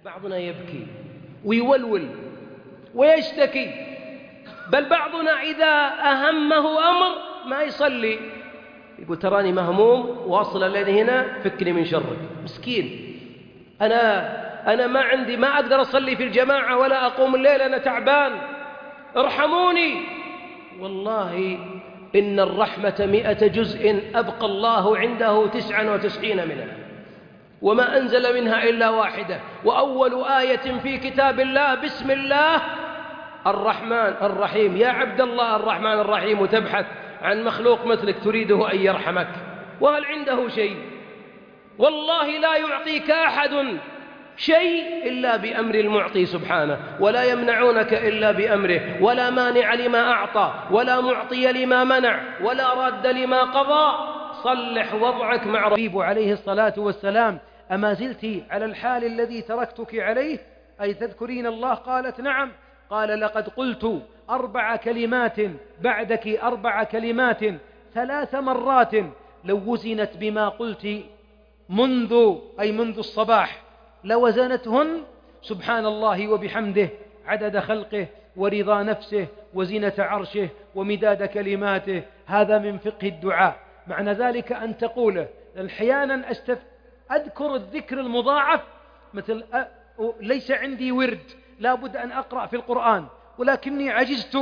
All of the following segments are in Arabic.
بعضنا يبكي ويولول ويشتكي، بل بعضنا إذا أهمه أمر ما يصلي، يقول تراني مهموم واصل الذي هنا فكني من شرك. مسكين، أنا ما أقدر أصلي في الجماعة ولا أقوم الليل، أنا تعبان، ارحموني. والله إن الرحمة 100 جزء أبقى الله عنده 99 منها، وما أنزل منها إلا واحدة. وأول آية في كتاب الله بسم الله الرحمن الرحيم. يا عبد الله الرحمن الرحيم، وتبحث عن مخلوق مثلك تريده أن يرحمك، وهل عنده شيء؟ والله لا يعطيك أحد شيء إلا بأمر المعطي سبحانه، ولا يمنعونك إلا بأمره، ولا مانع لما أعطى، ولا معطي لما منع، ولا راد لما قضى. صلح وضعك مع ربيب عليه الصلاة والسلام. أما زلت على الحال الذي تركتك عليه، أي تذكرين الله؟ قالت نعم. قال لقد قلت 4 كلمات بعدك، 4 كلمات 3 مرات لو وزنت بما قلت منذ الصباح لوزنتهن سبحان الله وبحمده عدد خلقه ورضا نفسه وزنة عرشه ومداد كلماته. هذا من فقه الدعاء. معنى ذلك أن تقوله. أحيانا أذكر الذكر المضاعف، مثل ليس عندي ورد لا بد أن أقرأ في القرآن، ولكني عجزت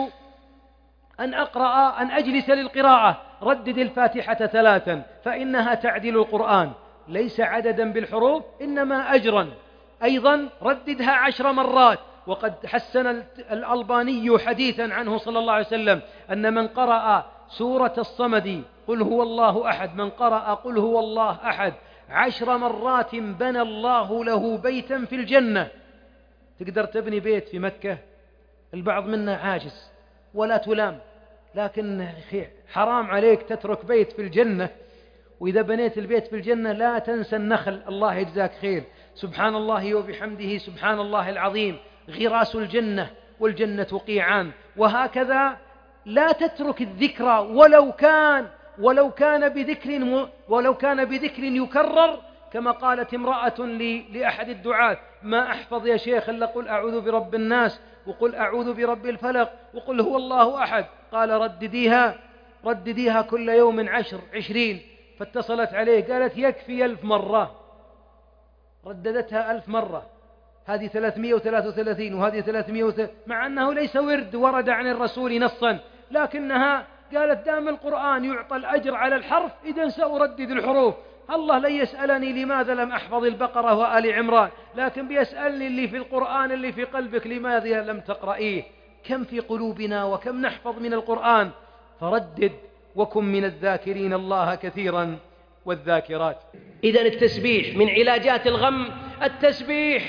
أن أجلس للقراءة. ردد الفاتحة 3 فإنها تعدل القرآن، ليس عددا بالحروف إنما أجرا. أيضا رددها 10 مرات. وقد حسن الألباني حديثا عنه صلى الله عليه وسلم أن من قرأ سورة الصمد قل هو الله أحد، من قرأ قل هو الله أحد 10 مرات بنى الله له بيتا في الجنة. تقدر تبني بيت في مكة؟ البعض منا عاجز ولا تلام، لكن حرام عليك تترك بيت في الجنة. وإذا بنيت البيت في الجنة لا تنسى النخل، الله يجزاك خير. سبحان الله وبحمده سبحان الله العظيم غراس الجنة، والجنة قيعان. وهكذا لا تترك الذكر ولو كان بذكر يكرر. كما قالت امرأة لأحد الدعاة ما أحفظ يا شيخ إلا قل أعوذ برب الناس وقل أعوذ برب الفلق وقل هو الله أحد. قال ردديها كل يوم 20. فاتصلت عليه قالت يكفي 1000 مرة. رددتها 1000 مرة، هذه 333 وهذه 300، مع أنه ليس ورد ورد عن الرسول نصا، لكنها قالت دام القرآن يعطى الأجر على الحرف إذن سأردد الحروف. الله لا يسألني لماذا لم أحفظ البقرة وآل عمران، لكن بيسألني اللي في القرآن اللي في قلبك لماذا لم تقرأيه. كم في قلوبنا وكم نحفظ من القرآن. فردد وكن من الذاكرين الله كثيرا والذاكرات. إذن التسبيح من علاجات الغم، التسبيح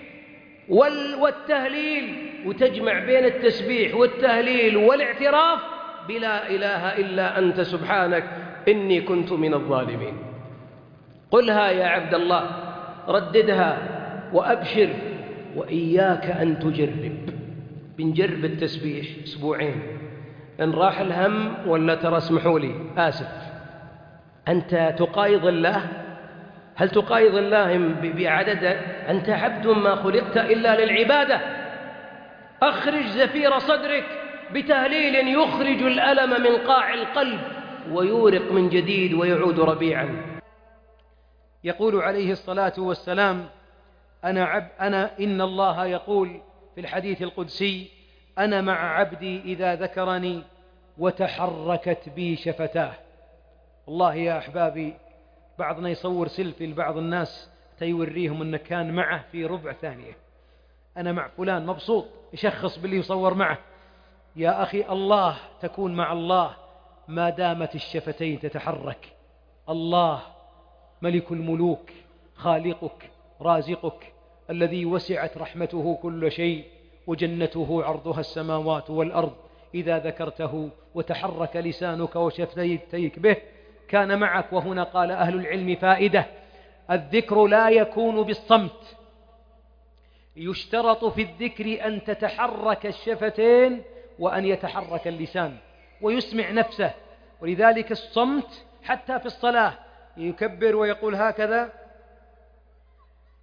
والتهليل، وتجمع بين التسبيح والتهليل والاعتراف بلا إله إلا أنت سبحانك إني كنت من الظالمين. قلها يا عبد الله، رددها وأبشر، وإياك أن تجرب. بنجرب التسبيح 2 أسبوع، إن راح الهم ولا ترى اسمحوا لي آسف. أنت تقايض الله؟ هل تقايض الله بعدد؟ أنت عبد ما خلقت إلا للعبادة. أخرج زفير صدرك بتهليل يخرج الألم من قاع القلب ويورق من جديد ويعود ربيعا. يقول عليه الصلاة والسلام إن الله يقول في الحديث القدسي أنا مع عبدي إذا ذكرني وتحركت بي شفتاه. والله يا أحبابي بعضنا يصور سيلفي لبعض الناس تيوريهم أنه كان معه في ربع ثانية، أنا مع فلان مبسوط، يشخص باللي يصور معه. يا أخي الله تكون مع الله ما دامت الشفتين تتحرك. الله ملك الملوك، خالقك رازقك، الذي وسعت رحمته كل شيء، وجنته عرضها السماوات والأرض. إذا ذكرته وتحرك لسانك وشفتيك به كان معك. وهنا قال أهل العلم فائدة: الذكر لا يكون بالصمت، يشترط في الذكر أن تتحرك الشفتين وأن يتحرك اللسان ويسمع نفسه. ولذلك الصمت حتى في الصلاة يكبر ويقول هكذا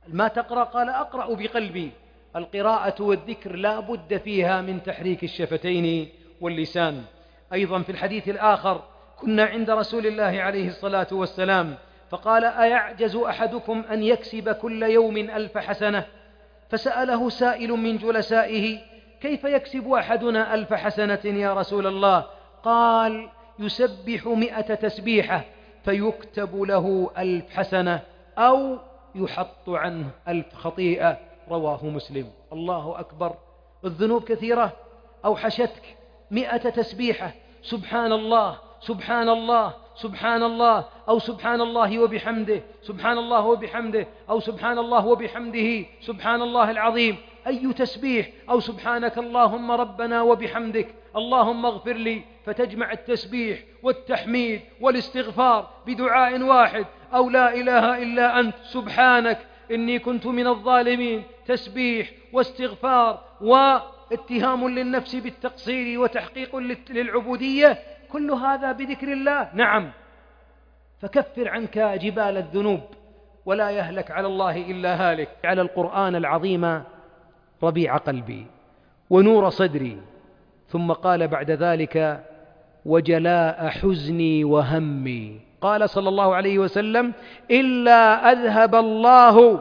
ما تقرأ؟ قال أقرأ بقلبي. القراءة والذكر لا بد فيها من تحريك الشفتين واللسان. أيضا في الحديث الآخر كنا عند رسول الله عليه الصلاة والسلام فقال: أيعجز أحدكم أن يكسب كل يوم 1000 حسنة؟ فسأله سائل من جلسائه: كيف يكسب أحدنا 1000 حسنة يا رسول الله؟ قال: يسبح 100 تسبيحة فيكتب له 1000 حسنة أو يحط عنه 1000 خطيئة. رواه مسلم. الله أكبر، الذنوب كثيرة، أوحشتك 100 تسبيحة، سبحان الله سبحان الله سبحان الله، أو سبحان الله وبحمده سبحان الله وبحمده، أو سبحان الله وبحمده سبحان الله العظيم، أي تسبيح، أو سبحانك اللهم ربنا وبحمدك اللهم اغفر لي، فتجمع التسبيح والتحميد والاستغفار بدعاء واحد، أو لا إله إلا أنت سبحانك إني كنت من الظالمين، تسبيح واستغفار واتهام للنفس بالتقصير وتحقيق للعبودية، كل هذا بذكر الله. نعم، فكفر عنك جبال الذنوب ولا يهلك على الله إلا هالك. على القرآن العظيم ربيع قلبي ونور صدري. ثم قال بعد ذلك: وجلاء حزني وهمي. قال صلى الله عليه وسلم: إلا أذهب الله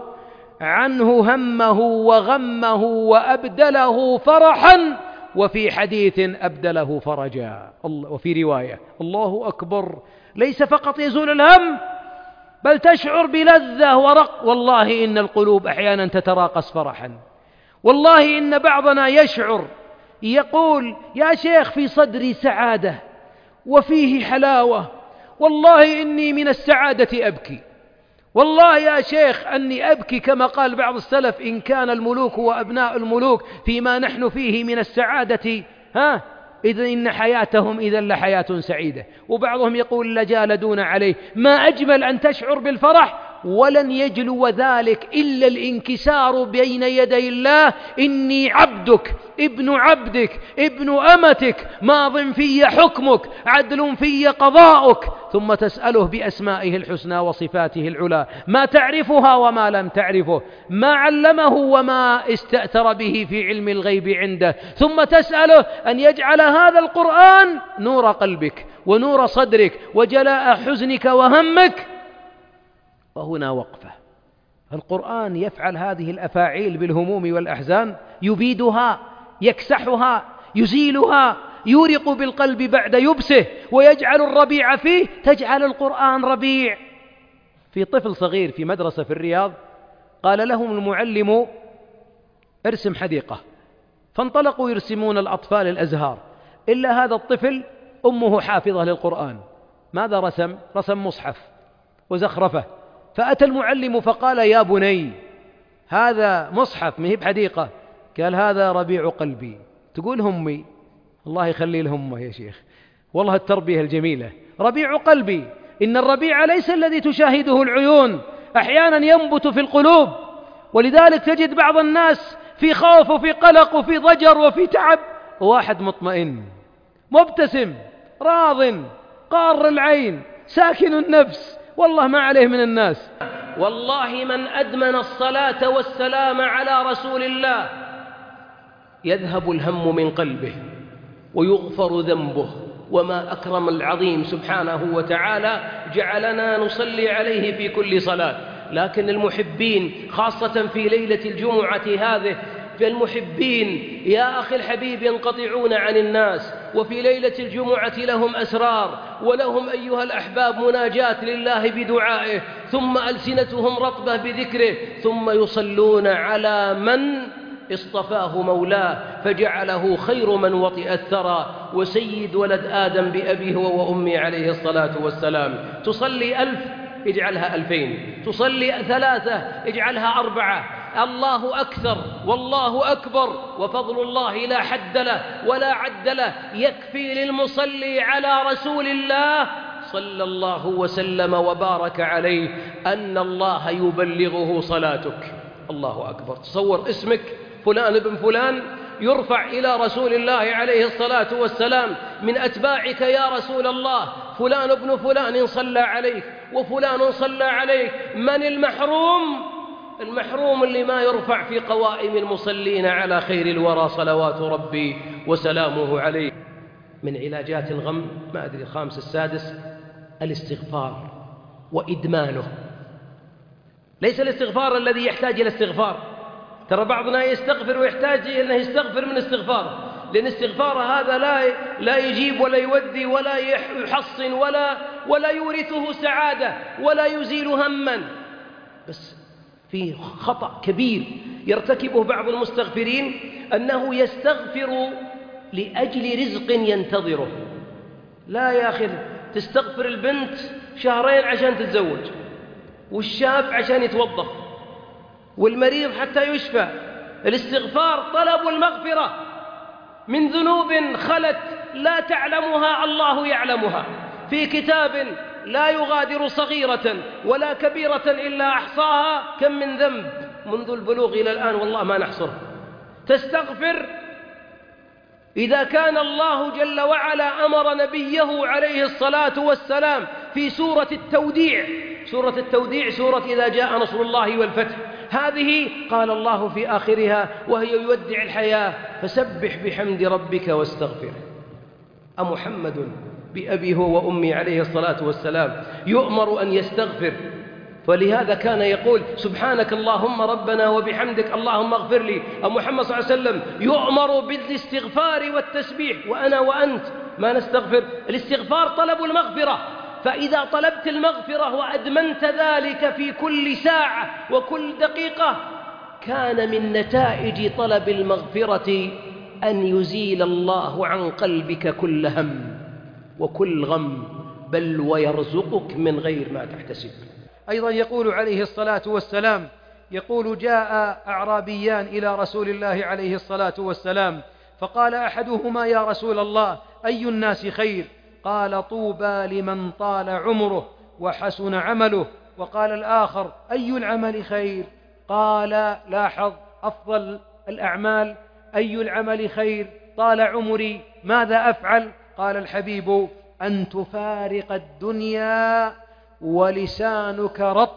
عنه همه وغمه وأبدله فرحا، وفي حديث أبدله فرجا. وفي رواية: الله أكبر، ليس فقط يزول الهم بل تشعر بلذة ورق. والله إن القلوب أحيانا تتراقص فرحا. والله إن بعضنا يشعر يقول: يا شيخ في صدري سعادة وفيه حلاوة، والله إني من السعادة أبكي، والله يا شيخ أني أبكي، كما قال بعض السلف: إن كان الملوك وأبناء الملوك فيما نحن فيه من السعادة إذن إن حياتهم إذن لحياة سعيدة. وبعضهم يقول: لجالدون عليه. ما أجمل أن تشعر بالفرح، ولن يجلو ذلك إلا الانكسار بين يدي الله: إني عبدك ابن عبدك ابن أمتك، ماض في حكمك عدل في قضاؤك. ثم تسأله بأسمائه الحسنى وصفاته العلى، ما تعرفها وما لم تعرفه، ما علمه وما استأثر به في علم الغيب عنده. ثم تسأله أن يجعل هذا القرآن نور قلبك ونور صدرك وجلاء حزنك وهمك. وهنا وقفة. القرآن يفعل هذه الأفاعيل بالهموم والأحزان، يبيدها، يكسحها، يزيلها، يورق بالقلب بعد يبسه، ويجعل الربيع فيه. تجعل القرآن ربيع. في طفل صغير في مدرسة في الرياض قال لهم المعلم: ارسم حديقة. فانطلقوا يرسمون الأطفال الأزهار، إلا هذا الطفل أمه حافظة للقرآن. ماذا رسم؟ رسم مصحف وزخرفة. فأتى المعلم فقال: يا بني، هذا مصحف ما هي بحديقة. قال: هذا ربيع قلبي. تقول همي؟ الله يخلي لهم يا شيخ، والله التربية الجميلة. ربيع قلبي. إن الربيع ليس الذي تشاهده العيون، أحيانا ينبت في القلوب. ولذلك تجد بعض الناس في خوف وفي قلق وفي ضجر وفي تعب، وواحد مطمئن مبتسم راض قار العين ساكن النفس، والله ما عليه من الناس. والله من أدمن الصلاة والسلام على رسول الله يذهب الهم من قلبه ويغفر ذنبه. وما أكرم العظيم سبحانه وتعالى جعلنا نصلي عليه في كل صلاة. لكن المحبين خاصة في ليلة الجمعة هذه، فالمحبين يا أخي الحبيب ينقطعون عن الناس، وفي ليلة الجمعة لهم أسرار، ولهم أيها الأحباب مناجاة لله بدعائه، ثم ألسنتهم رطبة بذكره، ثم يصلون على من اصطفاه مولاه فجعله خير من وطئ الثرى وسيد ولد آدم بأبيه وأمي عليه الصلاة والسلام. تصلي 1000 اجعلها 2000، تصلي 3 اجعلها 4. الله أكثر والله أكبر، وفضل الله لا حد له ولا عد له. يكفي للمصلي على رسول الله صلى الله وسلم وبارك عليه أن الله يبلغه صلاتك. الله أكبر. تصور اسمك فلان ابن فلان يرفع إلى رسول الله عليه الصلاة والسلام من أتباعك: يا رسول الله فلان ابن فلان صلى عليك وفلان صلى عليك. من المحروم؟ المحروم اللي ما يرفع في قوائم المصلين على خير الورى صلوات ربي وسلامه عليه. من علاجات الغم، ما أدري الخامس السادس، الاستغفار وإدمانه. ليس الاستغفار الذي يحتاج إلى استغفار، ترى بعضنا يستغفر ويحتاج أنه يستغفر من استغفار، لأن استغفار هذا لا يجيب ولا يودي ولا يحصن ولا يورثه سعادة ولا يزيل هما. بس في خطأ كبير يرتكبه بعض المستغفرين، أنه يستغفر لأجل رزق ينتظره. لا يا أخي، تستغفر البنت شهرين عشان تتزوج، والشاب عشان يتوظف، والمريض حتى يشفى. الاستغفار طلب المغفرة من ذنوب خلت لا تعلمها الله يعلمها، في كتاب لا يغادر صغيرة ولا كبيرة إلا أحصاها. كم من ذنب منذ البلوغ إلى الآن والله ما نحصره. تستغفر إذا كان الله جل وعلا أمر نبيه عليه الصلاة والسلام في سورة التوديع، سورة التوديع سورة إذا جاء نصر الله والفتح، هذه قال الله في آخرها وهي يودع الحياة: فسبح بحمد ربك واستغفره. أمحمد بأبي هو وأمي عليه الصلاة والسلام يؤمر أن يستغفر، فلهذا كان يقول: سبحانك اللهم ربنا وبحمدك اللهم اغفر لي. محمد صلى الله عليه وسلم يؤمر بالاستغفار والتسبيح، وأنا وأنت ما نستغفر. الاستغفار طلب المغفرة، فإذا طلبت المغفرة وأدمنت ذلك في كل ساعة وكل دقيقة، كان من نتائج طلب المغفرة أن يزيل الله عن قلبك كل هم وكل غم، بل ويرزقك من غير ما تحتسب. أيضا يقول عليه الصلاة والسلام، يقول: جاء أعرابيان إلى رسول الله عليه الصلاة والسلام، فقال أحدهما: يا رسول الله، أي الناس خير؟ قال: طوبى لمن طال عمره وحسن عمله. وقال الآخر: أي العمل خير؟ قال: لاحظ، أفضل الأعمال. أي العمل خير؟ طال عمري، ماذا أفعل؟ قال الحبيب: أن تفارق الدنيا ولسانك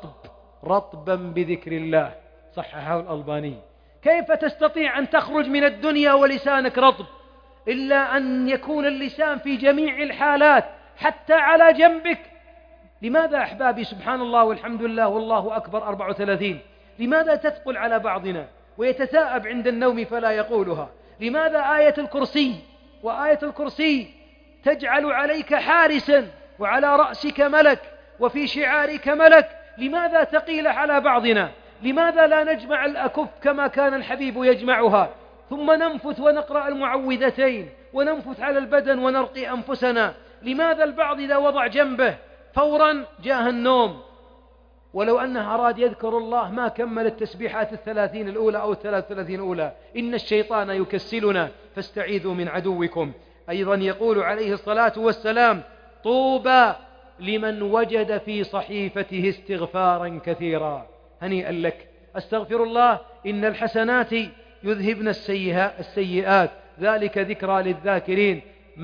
رطبا بذكر الله. صححه الألباني. كيف تستطيع أن تخرج من الدنيا ولسانك رطب؟ إلا أن يكون اللسان في جميع الحالات حتى على جنبك. لماذا أحبابي، سبحان الله والحمد لله والله أكبر 34، لماذا تثقل على بعضنا ويتثاءب عند النوم فلا يقولها؟ لماذا آية الكرسي وآية الكرسي تجعل عليك حارسا وعلى رأسك ملك وفي شعارك ملك؟ لماذا ثقيلة على بعضنا؟ لماذا لا نجمع الأكف كما كان الحبيب يجمعها، ثم ننفث ونقرأ المعوذتين وننفث على البدن ونرقي أنفسنا؟ لماذا البعض إذا وضع جنبه فورا جاء النوم، ولو أنه أراد يذكر الله ما كمل التسبيحات 30 الأولى أو 33 الأولى؟ إن الشيطان يكسلنا فاستعيذوا من عدوكم. أيضا يقول عليه الصلاة والسلام: طوبى لمن وجد في صحيفته استغفارا كثيرا. هنيئا لك. استغفر الله، إن الحسنات يذهبن السيئات، ذلك ذكرى للذاكرين.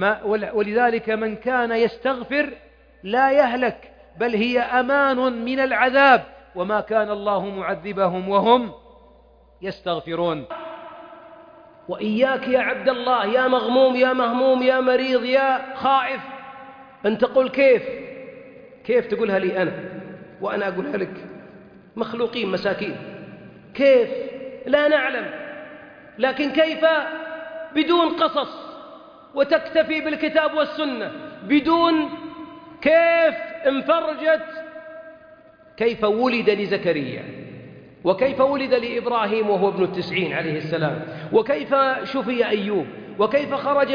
ولذلك من كان يستغفر لا يهلك، بل هي أمان من العذاب، وما كان الله معذبهم وهم يستغفرون. وإياك يا عبد الله، يا مغموم يا مهموم يا مريض يا خائف، أن تقول كيف تقولها لي أنا وأنا أقولها لك؟ مخلوقين مساكين، كيف؟ لا نعلم. لكن كيف بدون قصص وتكتفي بالكتاب والسنة؟ بدون كيف انفرجت، كيف ولد لزكريا، وكيف ولد لإبراهيم وهو ابن 90 عليه السلام، وكيف شفي أيوب، وكيف خرج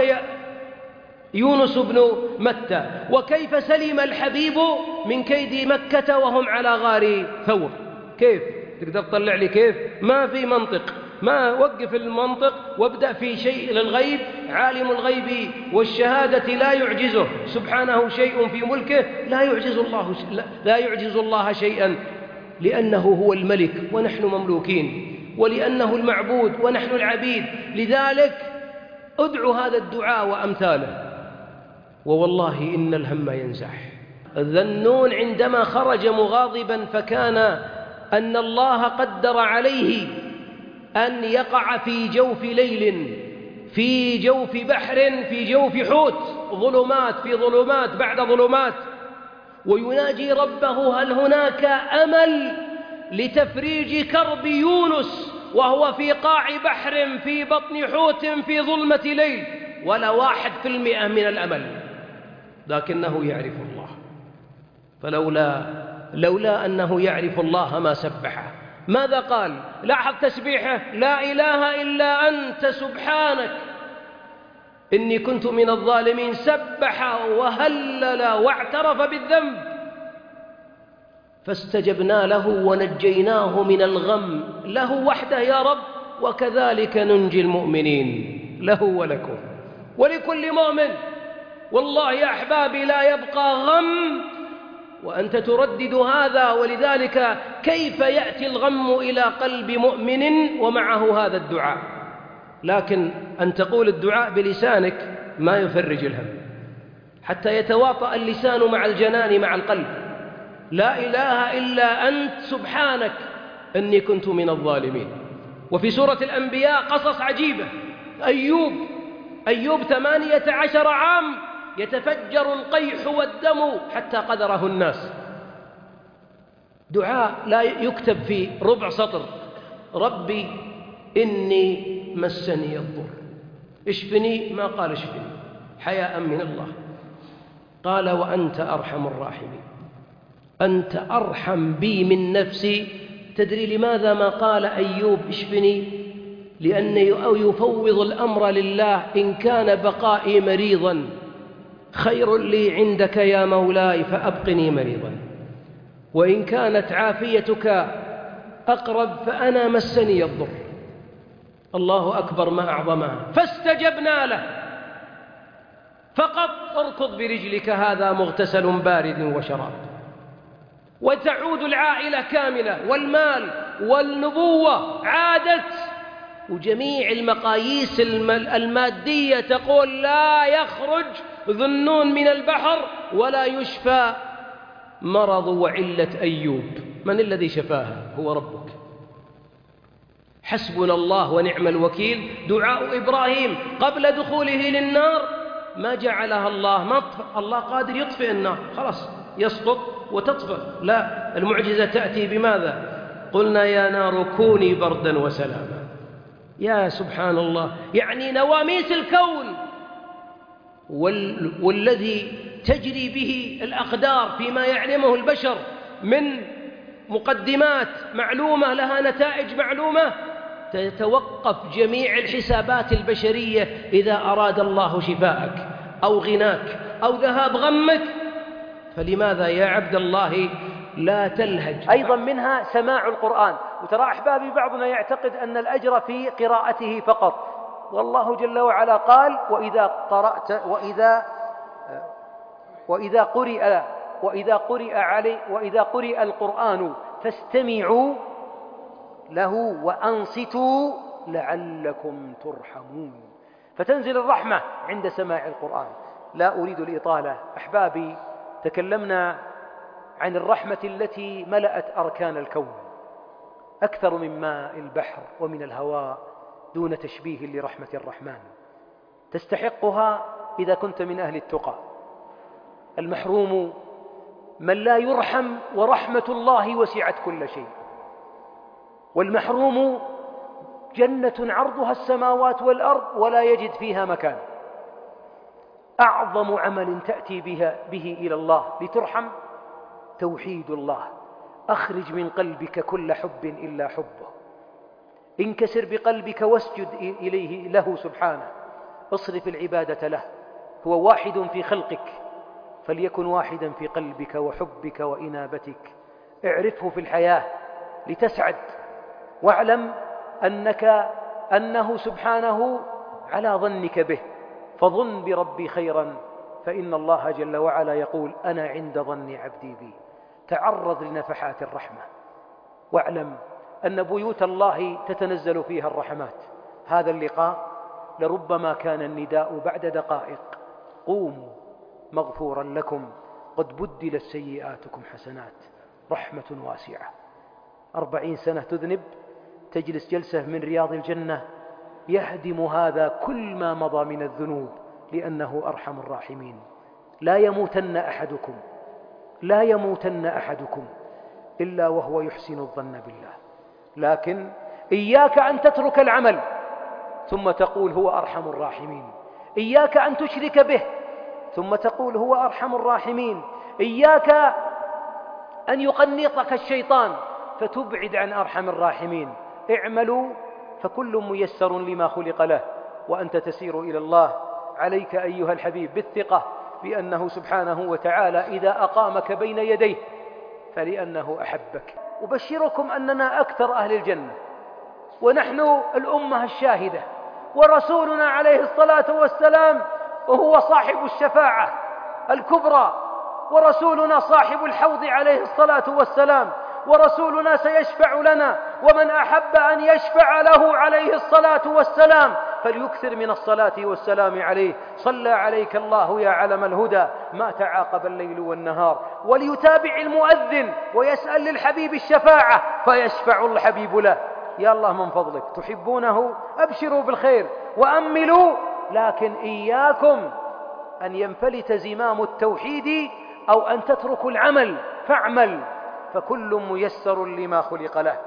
يونس بن متى، وكيف سلم الحبيب من كيد مكة وهم على غار ثور. كيف تقدر تطلع لي كيف؟ ما في منطق. ما وقف المنطق وابدأ في شيء للغيب. عالم الغيب والشهادة لا يعجزه سبحانه شيء في ملكه، لا يعجز الله شيئا، لأنه هو الملك ونحن مملوكين، ولأنه المعبود ونحن العبيد. لذلك ادعو هذا الدعاء وأمثاله، ووالله إن الهم ينزح. ذنون عندما خرج مغاضبا فكان أن الله قدر عليه أن يقع في جوف ليل، في جوف بحر، في جوف حوت، ظلمات في ظلمات بعد ظلمات، ويناجي ربه: هل هناك أمل لتفريج كرب يونس وهو في قاع بحر في بطن حوت في ظلمة ليل؟ ولا 1% من الأمل، لكنه يعرف الله. فلولا أنه يعرف الله ما سبحه. ماذا قال؟ لاحظ تسبيحه: لا إله إلا أنت سبحانك إني كنت من الظالمين. سبح وهلل واعترف بالذنب، فاستجبنا له ونجيناه من الغم. له وحده يا رب، وكذلك ننجي المؤمنين. له ولكم ولكل مؤمن. والله يا أحبابي لا يبقى غم وأنت تردد هذا. ولذلك كيف يأتي الغم إلى قلب مؤمن ومعه هذا الدعاء؟ لكن أن تقول الدعاء بلسانك ما يفرج الهم، حتى يتواطأ اللسان مع الجنان مع القلب. لا إله إلا أنت سبحانك إني كنت من الظالمين. وفي سورة الأنبياء قصص عجيبة. أيوب 18 عام يتفجر القيح والدم حتى قدره الناس. دعاء لا يكتب في ربع سطر: ربي إني مسني الضر، اشفني. ما قال اشفني حياء من الله، قال وأنت أرحم الراحمين، أنت أرحم بي من نفسي. تدري لماذا ما قال أيوب اشفني؟ لأنه يفوض الأمر لله. إن كان بقائي مريضا خير لي عندك يا مولاي فأبقني مريضا، وإن كانت عافيتك أقرب فأنا مسني الضر. الله أكبر ما أعظمها. فاستجبنا له. فقط اركض برجلك هذا مغتسل بارد وشراب. وتعود العائلة كاملة، والمال والنبوة عادت، وجميع المقاييس المادية تقول لا يخرج ذنون من البحر ولا يشفى مرض وعلة أيوب. من الذي شفاها؟ هو ربك. حسبنا الله ونعم الوكيل. دعاء إبراهيم قبل دخوله للنار ما جعلها الله مطفأ. الله قادر يطفئ النار، خلاص يسقط وتطفئ. لا، المعجزة تأتي بماذا؟ قلنا يا نار كوني بردا وسلاما. يا سبحان الله، يعني نواميس الكون والذي تجري به الأقدار فيما يعلمه البشر من مقدمات معلومة لها نتائج معلومة، تتوقف جميع الحسابات البشرية إذا أراد الله شفاءك أو غناك أو ذهاب غمك. فلماذا يا عبد الله لا تلهج؟ أيضا منها سماع القرآن. وترى أحبابي بعضنا يعتقد أن الأجر في قراءته فقط، والله جل وعلا قال: وإذا قرئ القرآن فاستمعوا له وأنصتوا لعلكم ترحمون. فتنزل الرحمة عند سماع القرآن. لا أريد الإطالة. أحبابي، تكلمنا عن الرحمة التي ملأت أركان الكون أكثر من ماء البحر ومن الهواء، دون تشبيه لرحمة الرحمن. تستحقها إذا كنت من أهل التقى. المحروم من لا يرحم، ورحمة الله وسعت كل شيء. والمحروم جنة عرضها السماوات والأرض ولا يجد فيها مكان. أعظم عمل تأتي به إلى الله لترحم توحيد الله. أخرج من قلبك كل حب إلا حبه. انكسر بقلبك واسجد إليه له سبحانه. اصرف العبادة له. هو واحد في خلقك، فليكن واحدا في قلبك وحبك وإنابتك. اعرفه في الحياة لتسعد، واعلم أنه سبحانه على ظنك به. فظن بربي خيرا، فإن الله جل وعلا يقول: أنا عند ظن عبدي بي. تعرض لنفحات الرحمة، واعلم أن بيوت الله تتنزل فيها الرحمات. هذا اللقاء لربما كان النداء بعد دقائق: قوموا مغفورا لكم قد بدلت سيئاتكم حسنات. رحمة واسعة. 40 سنة تذنب، تجلس جلسة من رياض الجنة يهدم هذا كل ما مضى من الذنوب، لأنه أرحم الراحمين. لا يموتن أحدكم إلا وهو يحسن الظن بالله، لكن إياك أن تترك العمل ثم تقول هو أرحم الراحمين، إياك أن تشرك به ثم تقول هو أرحم الراحمين، إياك أن يقنطك الشيطان فتبعد عن أرحم الراحمين. اعملوا فكل ميسر لما خلق له، وأنت تسير إلى الله. عليك أيها الحبيب بالثقة بأنه سبحانه وتعالى إذا أقامك بين يديه فلأنه أحبك. أبشركم أننا أكثر أهل الجنة، ونحن الأمة الشاهدة، ورسولنا عليه الصلاة والسلام وهو صاحب الشفاعة الكبرى، ورسولنا صاحب الحوض عليه الصلاة والسلام، ورسولنا سيشفع لنا، ومن أحب أن يشفع له عليه الصلاة والسلام فليكثر من الصلاة والسلام عليه. صلى عليك الله يا علم الهدى ما تعاقب الليل والنهار. وليتابع المؤذن ويسأل للحبيب الشفاعة فيشفع الحبيب له. يا الله من فضلك تحبونه أبشروا بالخير وأملوا، لكن إياكم أن ينفلت زمام التوحيد أو أن تتركوا العمل، فاعمل فكل ميسر لما خلق له.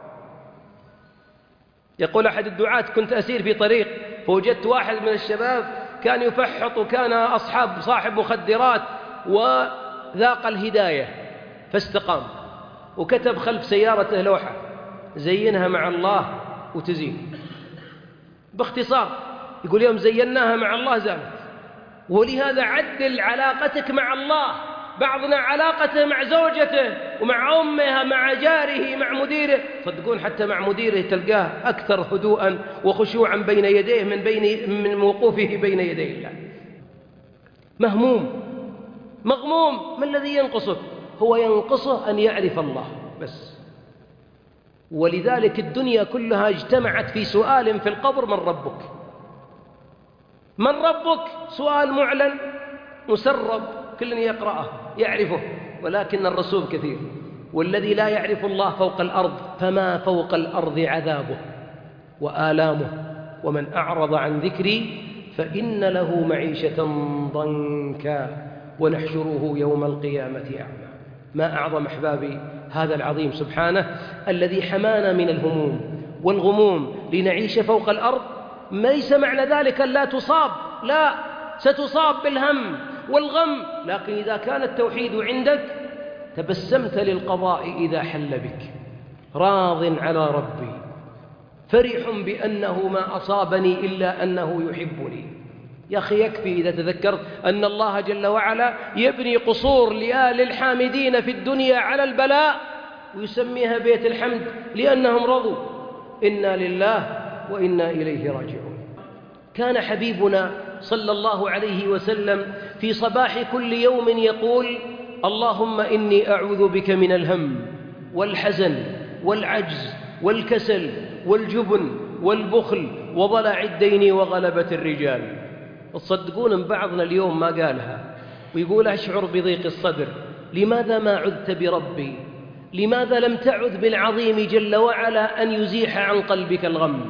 يقول أحد الدعاة: كنت أسير في طريق فوجدت واحد من الشباب كان يفحط وكان صاحب مخدرات وذاق الهداية فاستقام، وكتب خلف سيارته لوحة: زينها مع الله وتزين. باختصار يقول: يوم زيناها مع الله زانت. ولهذا عدل علاقتك مع الله. بعضنا علاقته مع زوجته ومع أمها مع جاره مع مديره، صدقون حتى مع مديره تلقاه أكثر هدوءا وخشوعا بين يديه من وقوفه بين يدي الله. مهموم مغموم، ما الذي ينقصه؟ هو ينقصه أن يعرف الله بس. ولذلك الدنيا كلها اجتمعت في سؤال في القبر: من ربك؟ من ربك؟ سؤال معلن مسرب كل يقرأه يعرفه، ولكن الرسوب كثير. والذي لا يعرف الله فوق الأرض، فما فوق الأرض عذابه وآلامه. ومن أعرض عن ذكري فإن له معيشة ضنكا ونحشره يوم القيامة أعمى. ما أعظم أحبابي هذا العظيم سبحانه الذي حمانا من الهموم والغموم لنعيش فوق الأرض. ليس معنى ذلك لا تصاب، لا، ستصاب بالهم والغم، لكن إذا كان التوحيد عندك تبسمت للقضاء إذا حل بك، راض على ربي، فرح بأنه ما أصابني إلا أنه يحبني. يا أخي يكفي إذا تذكرت أن الله جل وعلا يبني قصور لآل الحامدين في الدنيا على البلاء ويسميها بيت الحمد لأنهم رضوا. إنا لله وإنا إليه راجعون. كان حبيبنا صلى الله عليه وسلم في صباح كل يوم يقول: اللهم إني أعوذ بك من الهم والحزن والعجز والكسل والجبن والبخل وضلع الدين وغلبة الرجال. تصدقون ان بعضنا اليوم ما قالها ويقول: أشعر بضيق الصدر. لماذا ما عذت بربي؟ لماذا لم تعذ بالعظيم جل وعلا أن يزيح عن قلبك الغم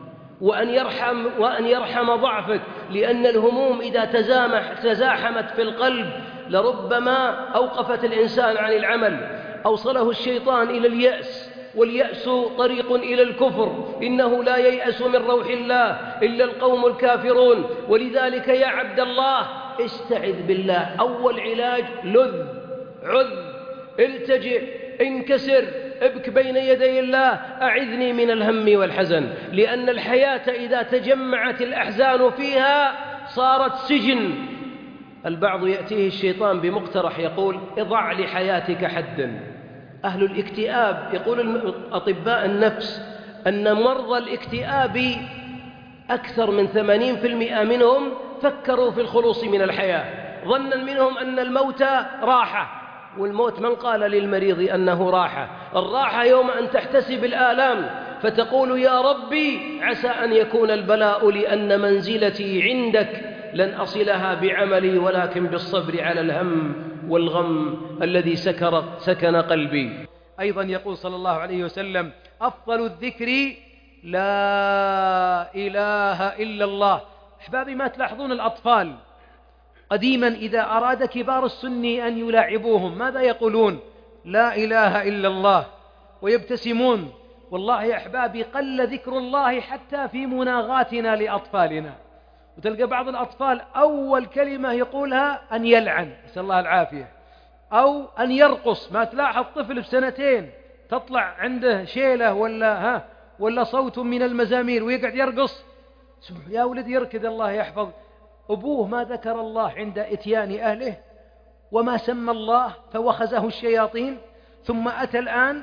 وأن يرحم ضعفك؟ لأن الهموم إذا تزاحمت في القلب لربما أوقفت الإنسان عن العمل، أوصله الشيطان إلى اليأس، واليأس طريق إلى الكفر. إنه لا ييأس من روح الله إلا القوم الكافرون. ولذلك يا عبد الله استعذ بالله. أول علاج: لذ، عذ، التجئ، انكسر، ابك بين يدي الله: أعذني من الهم والحزن. لأن الحياة إذا تجمعت الأحزان فيها صارت سجن. البعض يأتيه الشيطان بمقترح يقول: اضع لحياتك حدا. أهل الاكتئاب، يقول أطباء النفس أن مرضى الاكتئاب أكثر من 80% منهم فكروا في الخلوص من الحياة، ظنا منهم أن الموت راحة. والموت من قال للمريض أنه راحة؟ الراحة يوم أن تحتسب الآلام فتقول: يا ربي عسى أن يكون البلاء لأن منزلتي عندك لن أصلها بعملي ولكن بالصبر على الهم والغم الذي سكن قلبي. أيضا يقول صلى الله عليه وسلم: أفضل الذكر لا إله إلا الله. أحبابي، ما تلاحظون الأطفال قديما إذا أراد كبار السن أن يلاعبوهم ماذا يقولون؟ لا إله إلا الله، ويبتسمون. والله يا أحبابي قل ذكر الله حتى في مناغاتنا لأطفالنا، وتلقى بعض الأطفال أول كلمة يقولها أن يلعن، نسأل الله العافية، أو أن يرقص. ما تلاحظ طفل بسنتين تطلع عنده شيلة ولا صوت من المزامير ويقعد يرقص، يا ولد يركض الله يحفظ. أبوه ما ذكر الله عند إتيان أهله، وما سمى الله فوخزه الشياطين، ثم أتى الآن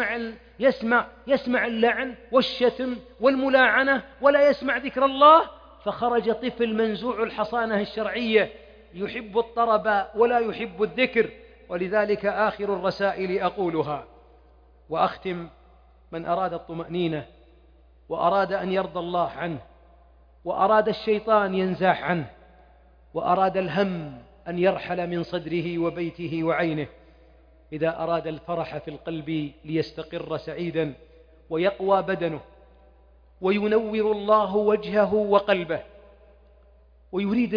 يسمع اللعن والشتم والملاعنة ولا يسمع ذكر الله، فخرج طفل منزوع الحصانة الشرعية يحب الطرب ولا يحب الذكر. ولذلك آخر الرسائل أقولها وأختم: من أراد الطمأنينة وأراد أن يرضى الله عنه، وأراد الشيطان ينزاح عنه، وأراد الهم أن يرحل من صدره وبيته وعينه، إذا أراد الفرح في القلب ليستقر سعيدا ويقوى بدنه وينور الله وجهه وقلبه ويريد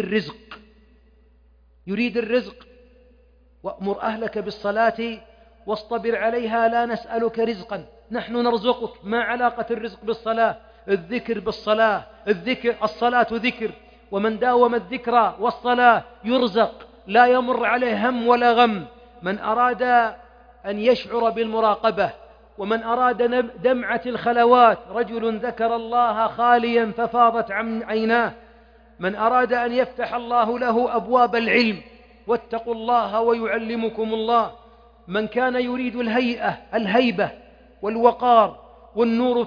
الرزق، وأمر أهلك بالصلاة واصطبر عليها لا نسألك رزقا نحن نرزقك. ما علاقة الرزق بالصلاة؟ الذكر بالصلاة، الصلاة ذكر، ومن داوم الذكر والصلاة يرزق، لا يمر عليه هم ولا غم. من أراد أن يشعر بالمراقبة، ومن أراد دمعة الخلوات، رجل ذكر الله خاليا ففاضت عيناه. من أراد أن يفتح الله له أبواب العلم، واتقوا الله ويعلمكم الله. من كان يريد الهيبة والوقار والنور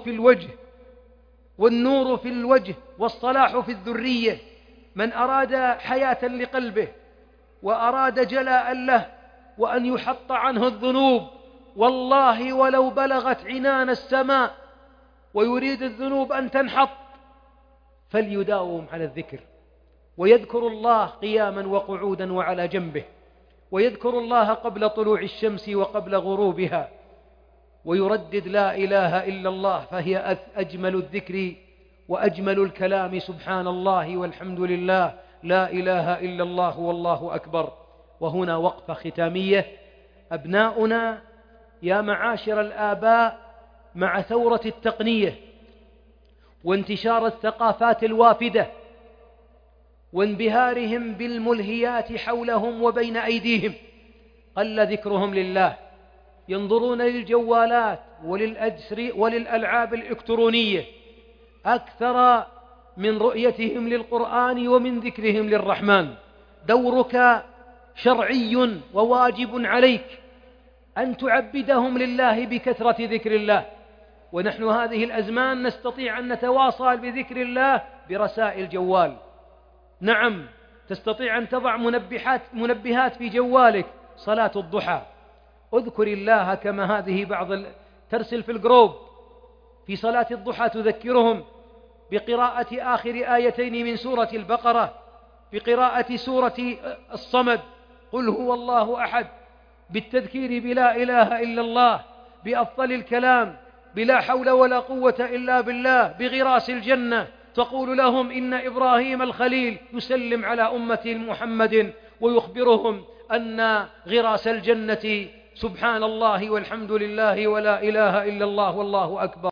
في الوجه والصلاح في الذرية، من أراد حياة لقلبه وأراد جلاء له وأن يحط عنه الذنوب، والله ولو بلغت عنان السماء، ويريد الذنوب أن تنحط، فليداوم على الذكر، ويذكر الله قياما وقعودا وعلى جنبه، ويذكر الله قبل طلوع الشمس وقبل غروبها، ويردد لا إله إلا الله، فهي أجمل الذكر وأجمل الكلام. سبحان الله والحمد لله، لا إله إلا الله والله أكبر. وهنا وقفة ختامية. أبناؤنا يا معاشر الآباء، مع ثورة التقنية وانتشار الثقافات الوافدة وانبهارهم بالملهيات حولهم وبين أيديهم، قل ذكرهم لله. ينظرون للجوالات وللألعاب الإلكترونية أكثر من رؤيتهم للقرآن ومن ذكرهم للرحمن. دورك شرعي وواجب عليك أن تعبدهم لله بكثرة ذكر الله. ونحن هذه الأزمان نستطيع أن نتواصل بذكر الله برسائل جوال. نعم، تستطيع أن تضع منبهات في جوالك: صلاة الضحى، اذكر الله، كما هذه ترسل في الجروب في صلاة الضحى تذكرهم بقراءة آخر آيتين من سورة البقرة، بقراءة سورة الصمد، قل هو الله أحد، بالتذكير بلا إله إلا الله، بأفضل الكلام، بلا حول ولا قوة إلا بالله، بغراس الجنة. تقول لهم إن إبراهيم الخليل يسلم على أمة محمد ويخبرهم أن غراس الجنة سبحان الله والحمد لله ولا إله إلا الله والله أكبر.